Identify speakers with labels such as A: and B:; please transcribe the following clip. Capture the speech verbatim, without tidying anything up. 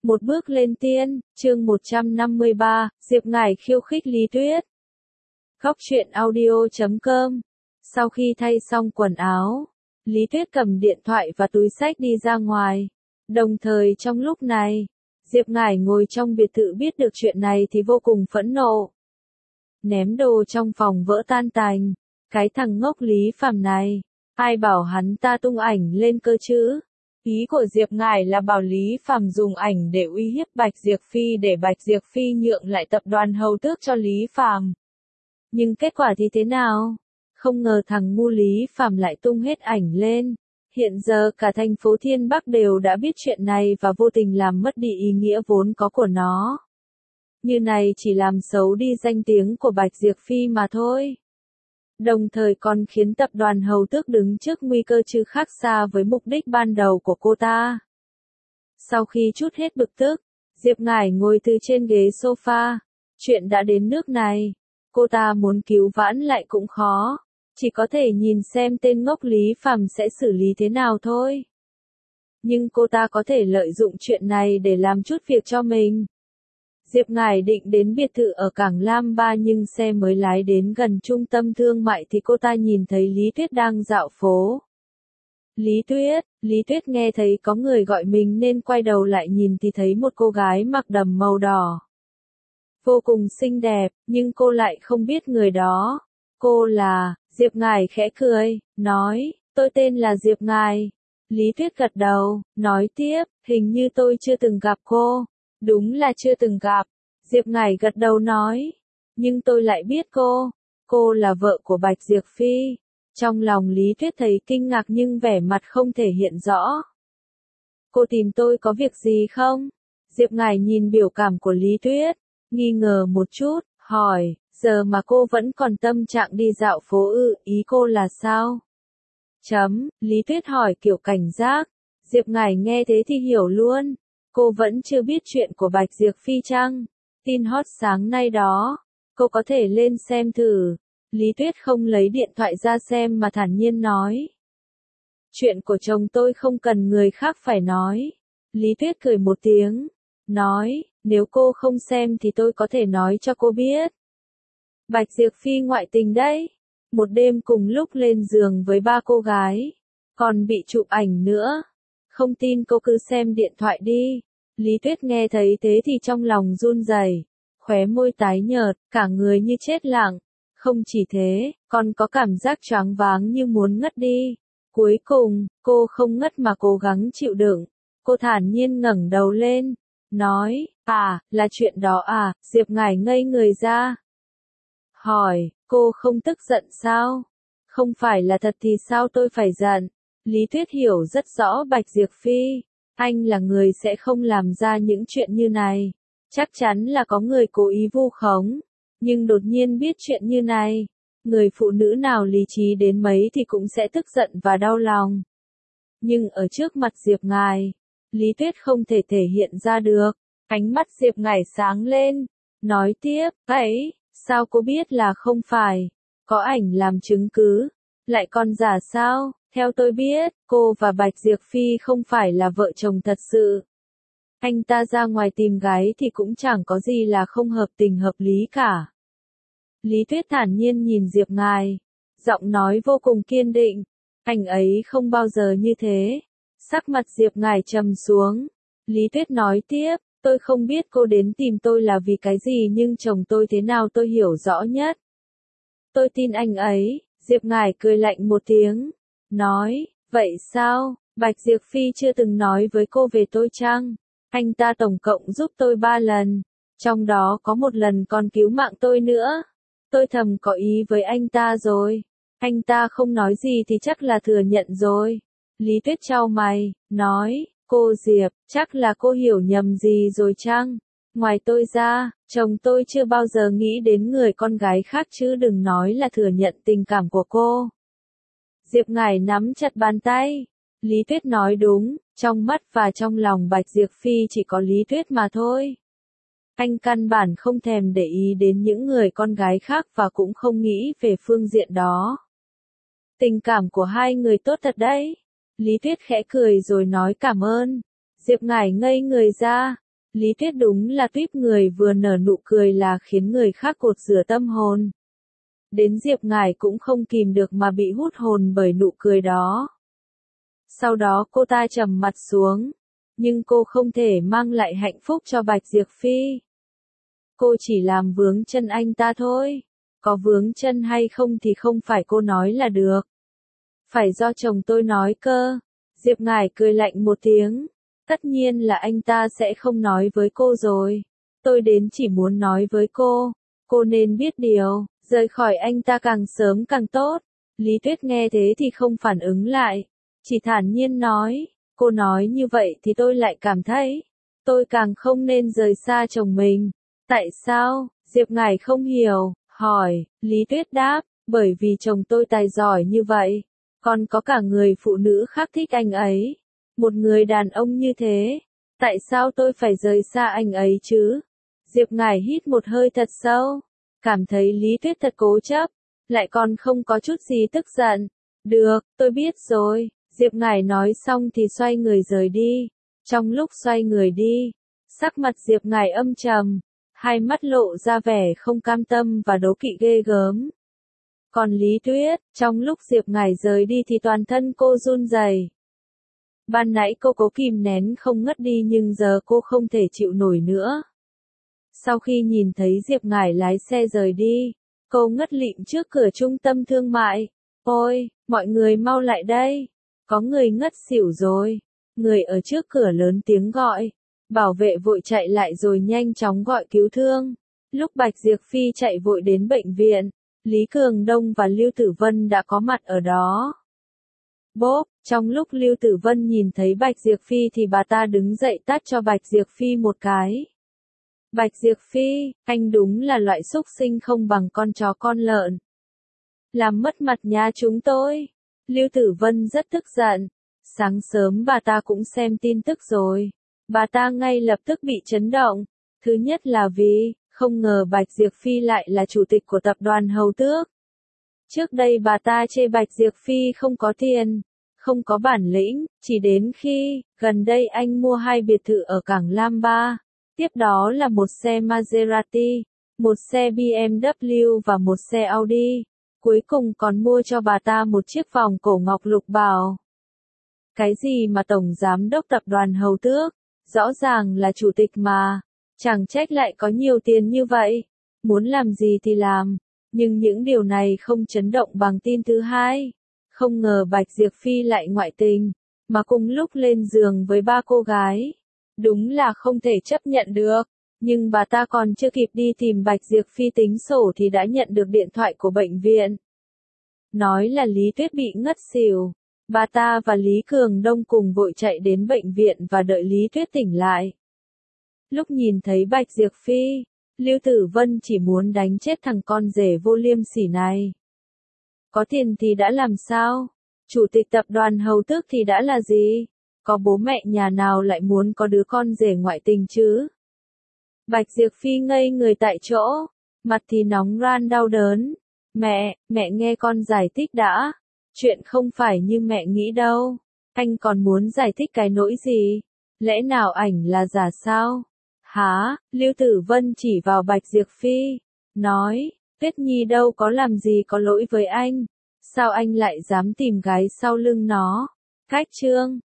A: Một bước lên tiên, chương một trăm năm mươi ba, Diệp Ngải khiêu khích Lý Tuyết. Góc truyện audio chấm com. Sau khi thay xong quần áo, Lý Tuyết cầm điện thoại và túi xách đi ra ngoài. Đồng thời trong lúc này, Diệp Ngải ngồi trong biệt thự biết được chuyện này thì vô cùng phẫn nộ. Ném đồ trong phòng vỡ tan tành. Cái thằng ngốc Lý Phàm này, ai bảo hắn ta tung ảnh lên cơ chứ? Ý của Diệp Ngải là bảo Lý Phàm dùng ảnh để uy hiếp Bạch Diệp Phi để Bạch Diệp Phi nhượng lại tập đoàn hầu tước cho Lý Phàm. Nhưng kết quả thì thế nào? Không ngờ thằng ngu Lý Phàm lại tung hết ảnh lên. Hiện giờ cả thành phố Thiên Bắc đều đã biết chuyện này và vô tình làm mất đi ý nghĩa vốn có của nó. Như này chỉ làm xấu đi danh tiếng của Bạch Diệp Phi mà thôi. Đồng thời còn khiến tập đoàn hầu tước đứng trước nguy cơ chứ khác xa với mục đích ban đầu của cô ta. Sau khi trút hết bực tức, Diệp Ngải ngồi từ trên ghế sofa. Chuyện đã đến nước này, cô ta muốn cứu vãn lại cũng khó, chỉ có thể nhìn xem tên ngốc Lý Phàm sẽ xử lý thế nào thôi. Nhưng cô ta có thể lợi dụng chuyện này để làm chút việc cho mình. Diệp Ngải định đến biệt thự ở Cảng Lam Ba nhưng xe mới lái đến gần trung tâm thương mại thì cô ta nhìn thấy Lý Tuyết đang dạo phố. Lý Tuyết, Lý Tuyết nghe thấy có người gọi mình nên quay đầu lại nhìn thì thấy một cô gái mặc đầm màu đỏ. Vô cùng xinh đẹp, nhưng cô lại không biết người đó. Cô là, Diệp Ngải khẽ cười, nói, tôi tên là Diệp Ngải. Lý Tuyết gật đầu, nói tiếp, hình như tôi chưa từng gặp cô. Đúng là chưa từng gặp. Diệp Ngải gật đầu nói. Nhưng tôi lại biết cô. Cô là vợ của Bạch Diệp Phi. Trong lòng Lý Tuyết thấy kinh ngạc nhưng vẻ mặt không thể hiện rõ. Cô tìm tôi có việc gì không? Diệp Ngải nhìn biểu cảm của Lý Tuyết, nghi ngờ một chút, hỏi, giờ mà cô vẫn còn tâm trạng đi dạo phố ư, ý cô là sao? Chấm, Lý Tuyết hỏi kiểu cảnh giác. Diệp Ngải nghe thế thì hiểu luôn. Cô vẫn chưa biết chuyện của Bạch Diệp Phi chăng? Tin hot sáng nay đó. Cô có thể lên xem thử. Lý Tuyết không lấy điện thoại ra xem mà thản nhiên nói. Chuyện của chồng tôi không cần người khác phải nói. Lý Tuyết cười một tiếng. Nói, nếu cô không xem thì tôi có thể nói cho cô biết. Bạch Diệp Phi ngoại tình đấy. Một đêm cùng lúc lên giường với ba cô gái. Còn bị chụp ảnh nữa. Không tin cô cứ xem điện thoại đi. Lý Tuyết nghe thấy thế thì trong lòng run rẩy, khóe môi tái nhợt, cả người như chết lặng. Không chỉ thế, còn có cảm giác choáng váng như muốn ngất đi. Cuối cùng, cô không ngất mà cố gắng chịu đựng. Cô thản nhiên ngẩng đầu lên, nói, à, là chuyện đó à, Diệp Ngải ngây người ra. Hỏi, cô không tức giận sao? Không phải là thật thì sao tôi phải giận? Lý Tuyết hiểu rất rõ Bạch Diệp Phi. Anh là người sẽ không làm ra những chuyện như này. Chắc chắn là có người cố ý vu khống. Nhưng đột nhiên biết chuyện như này, người phụ nữ nào lý trí đến mấy thì cũng sẽ tức giận và đau lòng. Nhưng ở trước mặt Diệp Ngải, Lý Tuyết không thể thể hiện ra được. Ánh mắt Diệp Ngải sáng lên, nói tiếp, ấy, sao cô biết là không phải? Có ảnh làm chứng cứ, lại còn giả sao? Theo tôi biết, cô và Bạch Diệp Phi không phải là vợ chồng thật sự. Anh ta ra ngoài tìm gái thì cũng chẳng có gì là không hợp tình hợp lý cả. Lý Tuyết thản nhiên nhìn Diệp Ngải, giọng nói vô cùng kiên định. Anh ấy không bao giờ như thế. Sắc mặt Diệp Ngải trầm xuống. Lý Tuyết nói tiếp, tôi không biết cô đến tìm tôi là vì cái gì nhưng chồng tôi thế nào tôi hiểu rõ nhất. Tôi tin anh ấy. Diệp Ngải cười lạnh một tiếng. Nói, vậy sao, Bạch Diệp Phi chưa từng nói với cô về tôi chăng? Anh ta tổng cộng giúp tôi ba lần, trong đó có một lần còn cứu mạng tôi nữa. Tôi thầm có ý với anh ta rồi. Anh ta không nói gì thì chắc là thừa nhận rồi. Lý Tuyết chau mày, nói, cô Diệp, chắc là cô hiểu nhầm gì rồi chăng? Ngoài tôi ra, chồng tôi chưa bao giờ nghĩ đến người con gái khác chứ đừng nói là thừa nhận tình cảm của cô. Diệp Ngải nắm chặt bàn tay. Lý Tuyết nói đúng, trong mắt và trong lòng Bạch Diệp Phi chỉ có Lý Tuyết mà thôi. Anh căn bản không thèm để ý đến những người con gái khác và cũng không nghĩ về phương diện đó. Tình cảm của hai người tốt thật đấy. Lý Tuyết khẽ cười rồi nói cảm ơn. Diệp Ngải ngây người ra. Lý Tuyết đúng là tuýp người vừa nở nụ cười là khiến người khác cột rửa tâm hồn. Đến Diệp Ngải cũng không kìm được mà bị hút hồn bởi nụ cười đó. Sau đó cô ta trầm mặt xuống, nhưng cô không thể mang lại hạnh phúc cho Bạch Diệp Phi. Cô chỉ làm vướng chân anh ta thôi, có vướng chân hay không thì không phải cô nói là được. Phải do chồng tôi nói cơ. Diệp Ngải cười lạnh một tiếng. Tất nhiên là anh ta sẽ không nói với cô rồi. Tôi đến chỉ muốn nói với cô. Cô nên biết điều, rời khỏi anh ta càng sớm càng tốt. Lý Tuyết nghe thế thì không phản ứng lại. Chỉ thản nhiên nói. Cô nói như vậy thì tôi lại cảm thấy. Tôi càng không nên rời xa chồng mình. Tại sao? Diệp Ngải không hiểu. Hỏi. Lý Tuyết đáp. Bởi vì chồng tôi tài giỏi như vậy. Còn có cả người phụ nữ khác thích anh ấy. Một người đàn ông như thế. Tại sao tôi phải rời xa anh ấy chứ? Diệp Ngải hít một hơi thật sâu. Cảm thấy Lý Tuyết thật cố chấp. Lại còn không có chút gì tức giận. Được, tôi biết rồi. Diệp Ngải nói xong thì xoay người rời đi. Trong lúc xoay người đi, sắc mặt Diệp Ngải âm trầm. Hai mắt lộ ra vẻ không cam tâm và đố kỵ ghê gớm. Còn Lý Tuyết, trong lúc Diệp Ngải rời đi thì toàn thân cô run rẩy. Ban nãy cô cố kìm nén không ngất đi nhưng giờ cô không thể chịu nổi nữa. Sau khi nhìn thấy Diệp Ngải lái xe rời đi, cô ngất lịm trước cửa trung tâm thương mại. Ôi, mọi người mau lại đây. Có người ngất xỉu rồi. Người ở trước cửa lớn tiếng gọi. Bảo vệ vội chạy lại rồi nhanh chóng gọi cứu thương. Lúc Bạch Diệp Phi chạy vội đến bệnh viện, Lý Cường Đông và Lưu Tử Vân đã có mặt ở đó. Bốp, trong lúc Lưu Tử Vân nhìn thấy Bạch Diệp Phi thì bà ta đứng dậy tát cho Bạch Diệp Phi một cái. Bạch Diệp Phi, anh đúng là loại xúc sinh không bằng con chó con lợn. Làm mất mặt nhà chúng tôi. Lưu Tử Vân rất tức giận. Sáng sớm bà ta cũng xem tin tức rồi. Bà ta ngay lập tức bị chấn động. Thứ nhất là vì, không ngờ Bạch Diệp Phi lại là chủ tịch của tập đoàn Hầu Tước. Trước đây bà ta chê Bạch Diệp Phi không có tiền, không có bản lĩnh, chỉ đến khi, gần đây anh mua hai biệt thự ở cảng Lam Ba. Tiếp đó là một xe Maserati, một xe bê em vê và một xe Audi. Cuối cùng còn mua cho bà ta một chiếc vòng cổ ngọc lục bảo. Cái gì mà tổng giám đốc tập đoàn Hầu Tước, rõ ràng là chủ tịch mà, chẳng trách lại có nhiều tiền như vậy, muốn làm gì thì làm, nhưng những điều này không chấn động bằng tin thứ hai. Không ngờ Bạch Diệp Phi lại ngoại tình, mà cùng lúc lên giường với ba cô gái. Đúng là không thể chấp nhận được, nhưng bà ta còn chưa kịp đi tìm Bạch Diệp Phi tính sổ thì đã nhận được điện thoại của bệnh viện. Nói là Lý Tuyết bị ngất xỉu. Bà ta và Lý Cường Đông cùng vội chạy đến bệnh viện và đợi Lý Tuyết tỉnh lại. Lúc nhìn thấy Bạch Diệp Phi, Lưu Tử Vân chỉ muốn đánh chết thằng con rể vô liêm sỉ này. Có tiền thì đã làm sao? Chủ tịch tập đoàn Hầu Tước thì đã là gì? Có bố mẹ nhà nào lại muốn có đứa con rể ngoại tình chứ? Bạch Diệp Phi ngây người tại chỗ, mặt thì nóng ran đau đớn. Mẹ, mẹ nghe con giải thích đã. Chuyện không phải như mẹ nghĩ đâu. Anh còn muốn giải thích cái nỗi gì? Lẽ nào ảnh là giả sao? Hả? Lưu Tử Vân chỉ vào Bạch Diệp Phi, nói, Tuyết Nhi đâu có làm gì có lỗi với anh. Sao anh lại dám tìm gái sau lưng nó? Cách chương